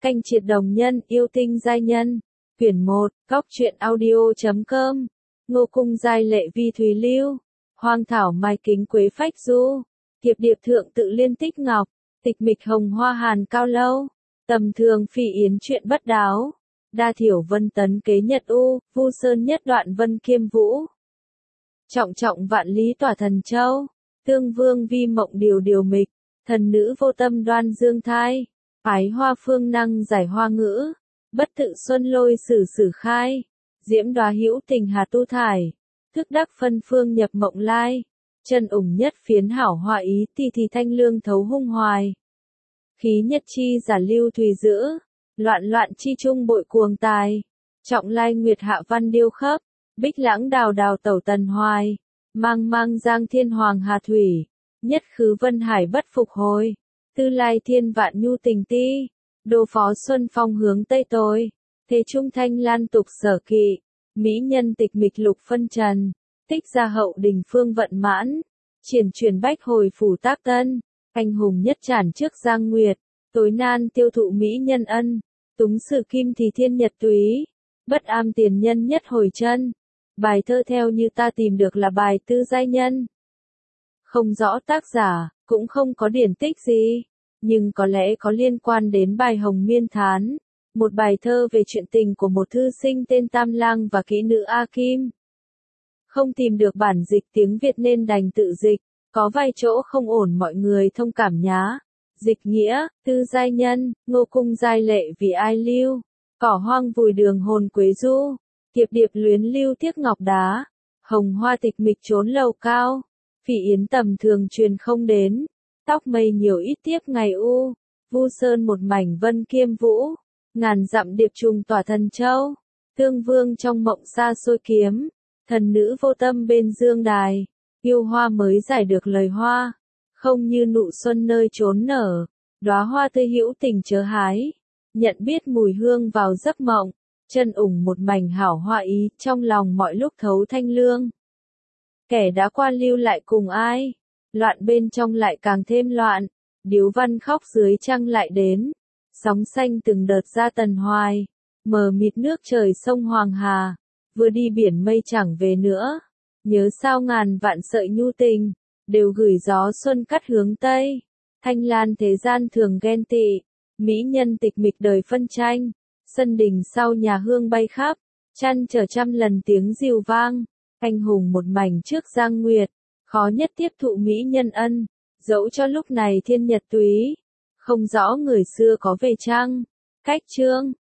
Canh Triệt Đồng Nhân, Yêu Tinh Giai Nhân. Quyển 1, Góc truyện audio.com. Ngô Cung Giai Lệ Vi Thùy Lưu. Hoang Thảo Mai Kính Quế Phách Du. Thiệp Điệp Thượng Tự Liên Tích Ngọc. Tịch Mịch Hồng Hoa Hàn Cao Lâu. Tầm Thường Phi Yến Chuyện Bất Đáo. Đa Thiểu Vân Tấn Kế Nhật U, Vu Sơn Nhất Đoạn Vân Kiêm Vũ. Trọng Trọng Vạn Lý Tỏa Thần Châu. Tương Vương Vi Mộng Điều Điều Mịch. Thần Nữ Vô Tâm Đoan Dương Thai. Ái Hoa Phương Năng Giải Hoa Ngữ. Bất Tự Xuân Lôi Sử Sử Khai. Diễm Đoá Hữu Tình Hà Tu Thải. Thức Đắc Phân Phương Nhập Mộng Lai. Chân ủng nhất phiến hảo họa ý thì thanh lương thấu hung hoài. Khí nhất chi giả lưu thùy giữ. Loạn loạn chi trung bội cuồng tài. Trọng lai nguyệt hạ văn điêu khấp. Bích lãng đào đào tẩu tần hoài. Mang mang giang thiên hoàng hà thủy. Nhất khứ vân hải bất phục hồi. Tư lai thiên vạn nhu tình ti. Đô phó xuân phong hướng tây tối. Thế trung thanh lan tục sở kỵ. Mỹ nhân tịch mịch lục phân trần. Tích gia hậu đình phương vận mãn. Triển truyền bách hồi phủ tác tân. Anh hùng nhất trản trước giang nguyệt. Tối nan tiêu thụ mỹ nhân ân. Túng sử kim thì thiên nhật túy. Bất am tiền nhân nhất hồi chân. Bài thơ theo như ta tìm được là bài Tư Giai Nhân. Không rõ tác giả, cũng không có điển tích gì. Nhưng có lẽ có liên quan đến bài Hồng Miên Thán. Một bài thơ về chuyện tình của một thư sinh tên Tam Lang và kỹ nữ A Kim. Không tìm được bản dịch tiếng Việt nên đành tự dịch. Có vài chỗ không ổn mọi người thông cảm nhá. Dịch nghĩa, Tư Giai Nhân, Ngô Cung Giai Lệ vì ai lưu. Cỏ hoang vùi đường hồn quế du. Thiệp điệp luyến lưu tiếc ngọc đá. Hồng hoa tịch mịch trốn lầu cao. Phỉ yến tầm thường truyền không đến. Tóc mây nhiều ít tiếp ngày u. Vu sơn một mảnh vân kiêm vũ. Ngàn dặm điệp trùng tỏa thần châu. Tương vương trong mộng xa xôi kiếm. Thần nữ vô tâm bên dương đài. Yêu hoa mới giải được lời hoa. Không như nụ xuân nơi trốn nở. Đóa hoa tươi hữu tình chớ hái. Nhận biết mùi hương vào giấc mộng. Chân ủng một mảnh hảo hoa ý, trong lòng mọi lúc thấu thanh lương. Kẻ đã qua lưu lại cùng ai? Loạn bên trong lại càng thêm loạn. Điếu văn khóc dưới trăng lại đến. Sóng xanh từng đợt ra tần hoài. Mờ mịt nước trời sông Hoàng Hà. Vừa đi biển mây chẳng về nữa. Nhớ sao ngàn vạn sợi nhu tình. Đều gửi gió xuân cắt hướng Tây. Thanh lan thế gian thường ghen tị. Mỹ nhân tịch mịch đời phân tranh. Sân đình sau nhà hương bay khắp. Chăn trở trăm lần tiếng rìu vang. Anh hùng một mảnh trước giang nguyệt. Khó nhất tiếp thụ mỹ nhân ân. Dẫu cho lúc này thiên nhật túy. Không rõ người xưa có về chăng. Cách chương.